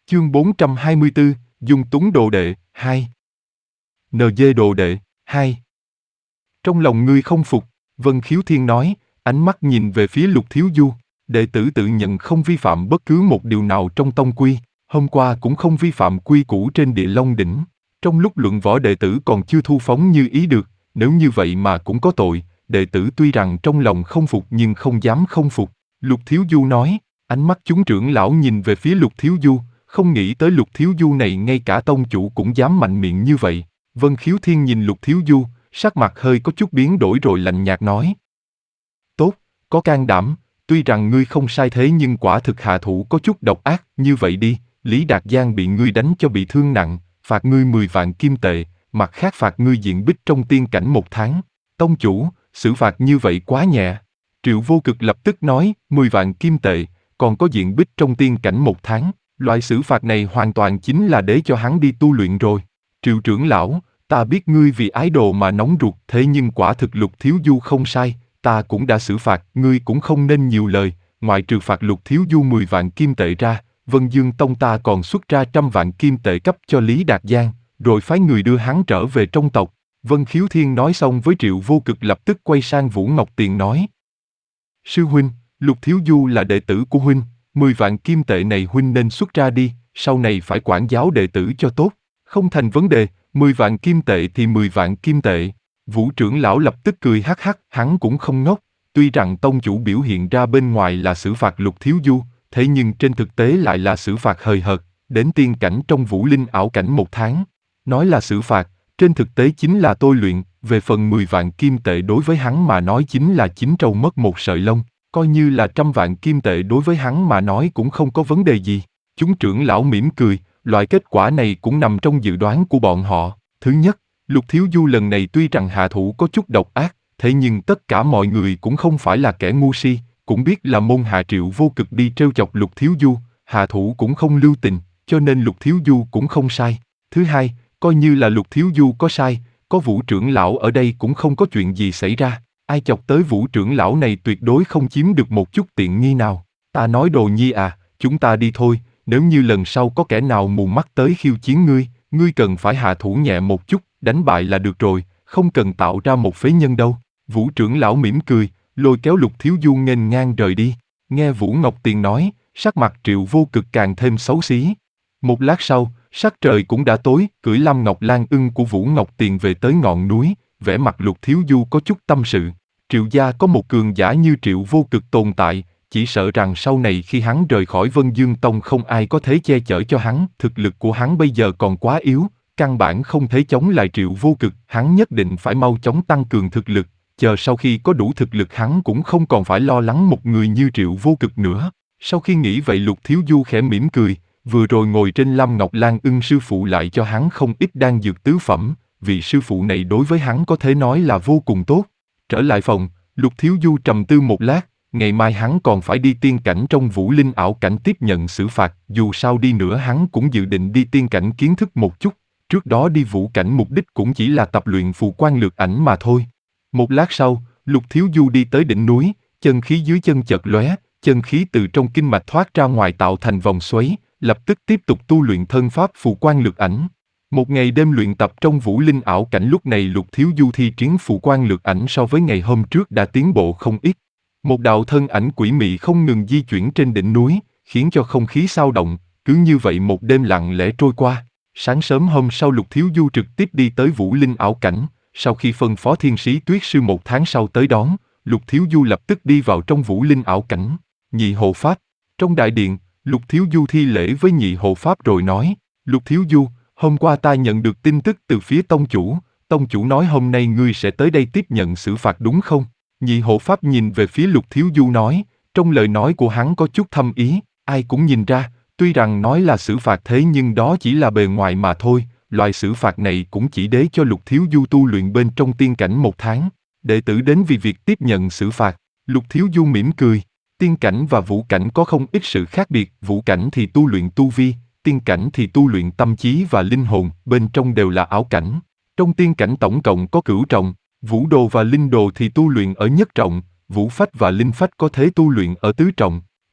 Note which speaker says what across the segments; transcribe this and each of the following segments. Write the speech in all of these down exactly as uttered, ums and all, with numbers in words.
Speaker 1: Chương bốn trăm hai mươi tư, Dung Túng đồ đệ, hai. en giê đồ đệ, hai. Trong lòng ngươi không phục, Vân Khiếu Thiên nói, ánh mắt nhìn về phía Lục Thiếu Du, đệ tử tự nhận không vi phạm bất cứ một điều nào trong tông quy, hôm qua cũng không vi phạm quy củ trên Địa Long Đỉnh. Trong lúc luận võ đệ tử còn chưa thu phóng như ý được, nếu như vậy mà cũng có tội, đệ tử tuy rằng trong lòng không phục nhưng không dám không phục. Lục Thiếu Du nói, ánh mắt chúng trưởng lão nhìn về phía Lục Thiếu Du, không nghĩ tới Lục Thiếu Du này ngay cả tông chủ cũng dám mạnh miệng như vậy. Vân Khiếu Thiên nhìn Lục Thiếu Du, sắc mặt hơi có chút biến đổi rồi lạnh nhạt nói. Tốt, có can đảm, tuy rằng ngươi không sai thế nhưng quả thực hạ thủ có chút độc ác, như vậy đi, Lý Đạt Giang bị ngươi đánh cho bị thương nặng, phạt ngươi mười vạn kim tệ, mặt khác phạt ngươi diện bích trong tiên cảnh một tháng. Tông chủ, xử phạt như vậy quá nhẹ. Triệu Vô Cực lập tức nói, mười vạn kim tệ, còn có diện bích trong tiên cảnh một tháng. Loại xử phạt này hoàn toàn chính là để cho hắn đi tu luyện rồi. Triệu trưởng lão, ta biết ngươi vì ái đồ mà nóng ruột, thế nhưng quả thực Lục Thiếu Du không sai, ta cũng đã xử phạt, ngươi cũng không nên nhiều lời, ngoại trừ phạt Lục Thiếu Du mười vạn kim tệ ra, Vân Dương Tông ta còn xuất ra trăm vạn kim tệ cấp cho Lý Đạt Giang, rồi phái người đưa hắn trở về trong tộc. Vân Khiếu Thiên nói xong với Triệu Vô Cực lập tức quay sang Vũ Ngọc Tiền nói. Sư huynh, Lục Thiếu Du là đệ tử của huynh, mười vạn kim tệ này huynh nên xuất ra đi, sau này phải quản giáo đệ tử cho tốt. Không thành vấn đề, mười vạn kim tệ thì mười vạn kim tệ. Vũ trưởng lão lập tức cười hắc hắc, hắn cũng không ngốc. Tuy rằng tông chủ biểu hiện ra bên ngoài là xử phạt Lục Thiếu Du, thế nhưng trên thực tế lại là xử phạt hời hợt, đến tiên cảnh trong vũ linh ảo cảnh một tháng. Nói là xử phạt, trên thực tế chính là tôi luyện, về phần mười vạn kim tệ đối với hắn mà nói chính là chín trâu mất một sợi lông, coi như là trăm vạn kim tệ đối với hắn mà nói cũng không có vấn đề gì. Chúng trưởng lão mỉm cười, loại kết quả này cũng nằm trong dự đoán của bọn họ. Thứ nhất, Lục Thiếu Du lần này tuy rằng hạ thủ có chút độc ác, thế nhưng tất cả mọi người cũng không phải là kẻ ngu si, cũng biết là môn hạ Triệu Vô Cực đi trêu chọc Lục Thiếu Du, hạ thủ cũng không lưu tình, cho nên Lục Thiếu Du cũng không sai. Thứ hai, coi như là Lục Thiếu Du có sai, có Vũ trưởng lão ở đây cũng không có chuyện gì xảy ra, ai chọc tới Vũ trưởng lão này tuyệt đối không chiếm được một chút tiện nghi nào. Ta nói Đồ Nhi à, chúng ta đi thôi, nếu như lần sau có kẻ nào mù mắt tới khiêu chiến ngươi, ngươi cần phải hạ thủ nhẹ một chút, đánh bại là được rồi, không cần tạo ra một phế nhân đâu. Vũ trưởng lão mỉm cười, lôi kéo Lục Thiếu Du nghênh ngang rời đi. Nghe Vũ Ngọc Tiền nói, sắc mặt Triệu Vô Cực càng thêm xấu xí. Một lát sau, sắc trời cũng đã tối, cưỡi Lâm Ngọc Lan ưng của Vũ Ngọc Tiền về tới ngọn núi, vẻ mặt Lục Thiếu Du có chút tâm sự. Triệu gia có một cường giả như Triệu Vô Cực tồn tại, chỉ sợ rằng sau này khi hắn rời khỏi Vân Dương Tông không ai có thể che chở cho hắn, thực lực của hắn bây giờ còn quá yếu, căn bản không thể chống lại Triệu Vô Cực, hắn nhất định phải mau chóng tăng cường thực lực, chờ sau khi có đủ thực lực hắn cũng không còn phải lo lắng một người như Triệu Vô Cực nữa. Sau khi nghĩ vậy Lục Thiếu Du khẽ mỉm cười, vừa rồi ngồi trên Lâm Ngọc Lan ưng sư phụ lại cho hắn không ít đan dược tứ phẩm, vị sư phụ này đối với hắn có thể nói là vô cùng tốt. Trở lại phòng, Lục Thiếu Du trầm tư một lát, ngày mai hắn còn phải đi tiên cảnh trong vũ linh ảo cảnh tiếp nhận xử phạt, dù sao đi nữa hắn cũng dự định đi tiên cảnh kiến thức một chút, trước đó đi vũ cảnh mục đích cũng chỉ là tập luyện phù quan lược ảnh mà thôi. Một lát sau, Lục Thiếu Du đi tới đỉnh núi, chân khí dưới chân chợt lóe, chân khí từ trong kinh mạch thoát ra ngoài tạo thành vòng xoáy, lập tức tiếp tục tu luyện thân pháp phù quan lược ảnh. Một ngày đêm luyện tập trong vũ linh ảo cảnh lúc này Lục Thiếu Du thi triển phù quan lược ảnh so với ngày hôm trước đã tiến bộ không ít. Một đạo thân ảnh quỷ mị không ngừng di chuyển trên đỉnh núi, khiến cho không khí xao động, cứ như vậy một đêm lặng lẽ trôi qua. Sáng sớm hôm sau Lục Thiếu Du trực tiếp đi tới vũ linh ảo cảnh, sau khi phân phó thiên sĩ Tuyết Sư một tháng sau tới đón, Lục Thiếu Du lập tức đi vào trong vũ linh ảo cảnh. Nhị hộ pháp, trong đại điện, Lục Thiếu Du thi lễ với nhị hộ pháp rồi nói, Lục Thiếu Du, hôm qua ta nhận được tin tức từ phía tông chủ, tông chủ nói hôm nay ngươi sẽ tới đây tiếp nhận xử phạt đúng không? Nhị hộ pháp nhìn về phía Lục Thiếu Du nói, trong lời nói của hắn có chút thâm ý, ai cũng nhìn ra, tuy rằng nói là xử phạt thế nhưng đó chỉ là bề ngoài mà thôi, loại xử phạt này cũng chỉ để cho Lục Thiếu Du tu luyện bên trong tiên cảnh một tháng. Đệ tử đến vì việc tiếp nhận xử phạt, Lục Thiếu Du mỉm cười, tiên cảnh và vũ cảnh có không ít sự khác biệt, vũ cảnh thì tu luyện tu vi, tiên cảnh thì tu luyện tâm trí và linh hồn, bên trong đều là ảo cảnh. Trong tiên cảnh tổng cộng có cửu trọng, vũ đồ và linh đồ thì tu luyện ở nhất trọng, vũ phách và linh phách có thể tu luyện ở tứ trọng.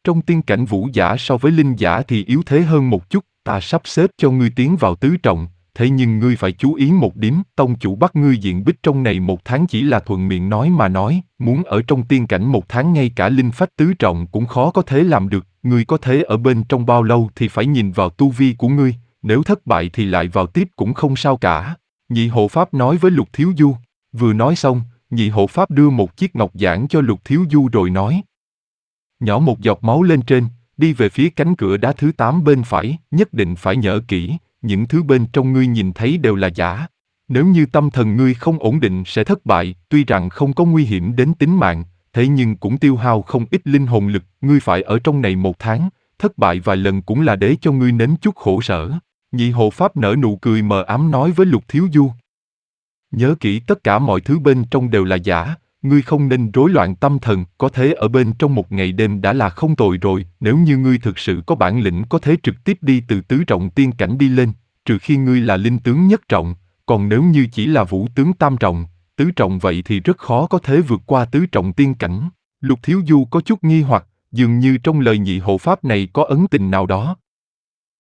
Speaker 1: Trong tiên cảnh vũ giả so với linh giả thì yếu thế hơn một chút, ta sắp xếp cho ngươi tiến vào tứ trọng, thế nhưng ngươi phải chú ý một điểm, tông chủ bắt ngươi diện bích trong này một tháng chỉ là thuận miệng nói mà nói, muốn ở trong tiên cảnh một tháng ngay cả linh phách tứ trọng cũng khó có thể làm được, ngươi có thể ở bên trong bao lâu thì phải nhìn vào tu vi của ngươi, nếu thất bại thì lại vào tiếp cũng không sao cả. Nhị hộ pháp nói với Lục Thiếu Du, vừa nói xong, nhị hộ pháp đưa một chiếc ngọc giản cho Lục Thiếu Du rồi nói. Nhỏ một giọt máu lên trên, đi về phía cánh cửa đá thứ tám bên phải, nhất định phải nhớ kỹ, những thứ bên trong ngươi nhìn thấy đều là giả. Nếu như tâm thần ngươi không ổn định sẽ thất bại, tuy rằng không có nguy hiểm đến tính mạng, thế nhưng cũng tiêu hao không ít linh hồn lực, ngươi phải ở trong này một tháng, thất bại vài lần cũng là để cho ngươi nếm chút khổ sở. Nhị hộ pháp nở nụ cười mờ ám nói với Lục Thiếu Du. Nhớ kỹ tất cả mọi thứ bên trong đều là giả, ngươi không nên rối loạn tâm thần, có thể ở bên trong một ngày đêm đã là không tồi rồi, nếu như ngươi thực sự có bản lĩnh có thể trực tiếp đi từ tứ trọng tiên cảnh đi lên, trừ khi ngươi là linh tướng nhất trọng, còn nếu như chỉ là vũ tướng tam trọng, tứ trọng vậy thì rất khó có thể vượt qua tứ trọng tiên cảnh. Lục Thiếu Du có chút nghi hoặc, dường như trong lời nhị hộ pháp này có ấn tình nào đó.